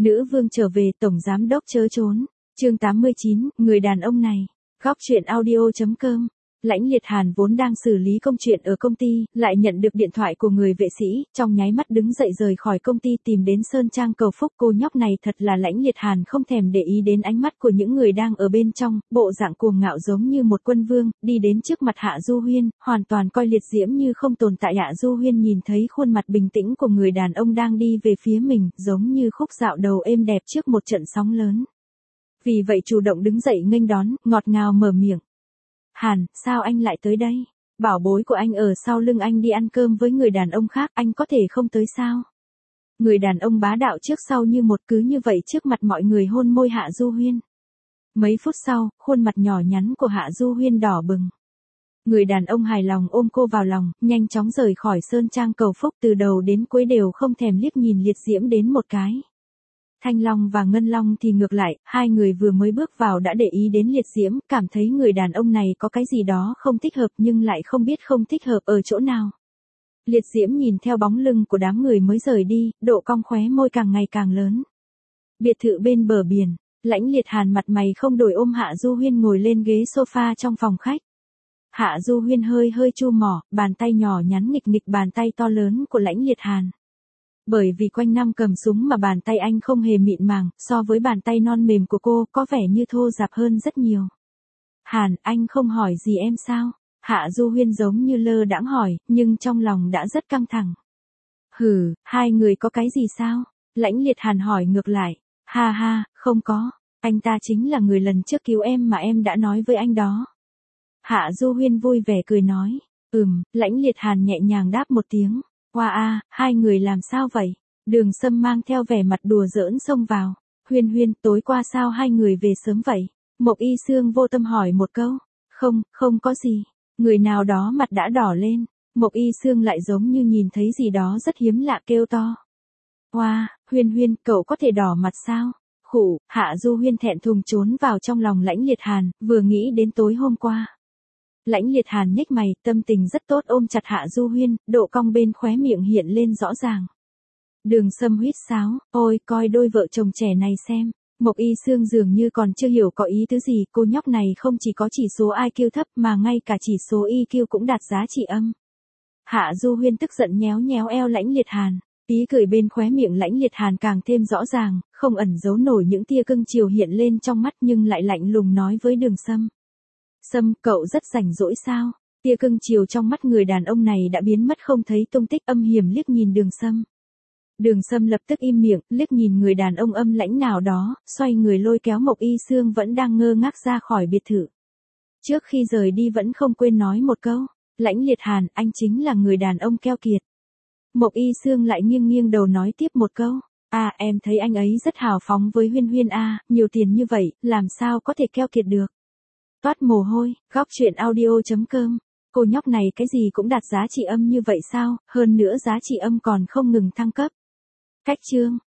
Nữ vương trở về, tổng giám đốc chớ trốn. Chương 89, người đàn ông này. Góc truyện audio.com. Lãnh Liệt Hàn vốn đang xử lý công chuyện ở công ty, lại nhận được điện thoại của người vệ sĩ, trong nháy mắt đứng dậy rời khỏi công ty tìm đến Sơn Trang cầu phúc. Cô nhóc này thật là Lãnh Liệt Hàn không thèm để ý đến ánh mắt của những người đang ở bên trong, bộ dạng cuồng ngạo giống như một quân vương, đi đến trước mặt Hạ Du Huyên, hoàn toàn coi Liệt Diễm như không tồn tại. Hạ Du Huyên nhìn thấy khuôn mặt bình tĩnh của người đàn ông đang đi về phía mình, giống như khúc dạo đầu êm đẹp trước một trận sóng lớn. Vì vậy chủ động đứng dậy nghênh đón, ngọt ngào mở miệng. Hàn, sao anh lại tới đây? Bảo bối của anh ở sau lưng anh đi ăn cơm với người đàn ông khác, anh có thể không tới sao? Người đàn ông bá đạo trước sau như một, cứ như vậy trước mặt mọi người hôn môi Hạ Du Huyên. Mấy phút sau, khuôn mặt nhỏ nhắn của Hạ Du Huyên đỏ bừng. Người đàn ông hài lòng ôm cô vào lòng, nhanh chóng rời khỏi Sơn Trang cầu phúc, từ đầu đến cuối đều không thèm liếc nhìn Liệt Diễm đến một cái. Thanh Long và Ngân Long thì ngược lại, hai người vừa mới bước vào đã để ý đến Liệt Diễm, cảm thấy người đàn ông này có cái gì đó không thích hợp nhưng lại không biết không thích hợp ở chỗ nào. Liệt Diễm nhìn theo bóng lưng của đám người mới rời đi, độ cong khóe môi càng ngày càng lớn. Biệt thự bên bờ biển, Lãnh Liệt Hàn mặt mày không đổi ôm Hạ Du Huyên ngồi lên ghế sofa trong phòng khách. Hạ Du Huyên hơi chu mỏ, bàn tay nhỏ nhắn nghịch nghịch bàn tay to lớn của Lãnh Liệt Hàn. Bởi vì quanh năm cầm súng mà bàn tay anh không hề mịn màng, so với bàn tay non mềm của cô có vẻ như thô ráp hơn rất nhiều. Hàn, anh không hỏi gì em sao? Hạ Du Huyên giống như lơ đãng hỏi, nhưng trong lòng đã rất căng thẳng. Hừ, hai người có cái gì sao? Lãnh Liệt Hàn hỏi ngược lại. Ha ha, không có, anh ta chính là người lần trước cứu em mà em đã nói với anh đó. Hạ Du Huyên vui vẻ cười nói. Lãnh Liệt Hàn nhẹ nhàng đáp một tiếng. Wow hai người làm sao vậy? Đường Sâm mang theo vẻ mặt đùa giỡn xông vào. Huyên, tối qua sao hai người về sớm vậy? Mộc Y Sương vô tâm hỏi một câu. Không có gì. Người nào đó mặt đã đỏ lên. Mộc Y Sương lại giống như nhìn thấy gì đó rất hiếm lạ kêu to. Wow, Huyên, cậu có thể đỏ mặt sao? Khụ, Hạ Du Huyên thẹn thùng trốn vào trong lòng Lãnh Liệt Hàn, vừa nghĩ đến tối hôm qua. Lãnh Liệt Hàn nhếch mày, tâm tình rất tốt ôm chặt Hạ Du Huyên, độ cong bên khóe miệng hiện lên rõ ràng. Đường Sâm huýt sáo, ôi coi đôi vợ chồng trẻ này xem. Mộc Y Sương dường như còn chưa hiểu có ý tứ gì, cô nhóc này không chỉ có chỉ số IQ thấp mà ngay cả chỉ số EQ cũng đạt giá trị âm. Hạ Du Huyên tức giận nhéo eo Lãnh Liệt Hàn, ý cười bên khóe miệng Lãnh Liệt Hàn càng thêm rõ ràng, không ẩn giấu nổi những tia cưng chiều hiện lên trong mắt nhưng lại lạnh lùng nói với Đường Sâm. Sâm, cậu rất rảnh rỗi sao? Tia cưng chiều trong mắt người đàn ông này đã biến mất không thấy tung tích, âm hiểm liếc nhìn Đường Sâm. Đường Sâm lập tức im miệng, liếc nhìn người đàn ông âm lãnh nào đó, xoay người lôi kéo Mộc Y Sương vẫn đang ngơ ngác ra khỏi biệt thự. Trước khi rời đi vẫn không quên nói một câu, Lãnh Liệt Hàn, anh chính là người đàn ông keo kiệt. Mộc Y Sương lại nghiêng đầu nói tiếp một câu, em thấy anh ấy rất hào phóng với Huyên nhiều tiền như vậy, làm sao có thể keo kiệt được. Toát mồ hôi, góc truyện audio.com. Cô nhóc này cái gì cũng đạt giá trị âm như vậy sao, hơn nữa giá trị âm còn không ngừng thăng cấp. Cách chương.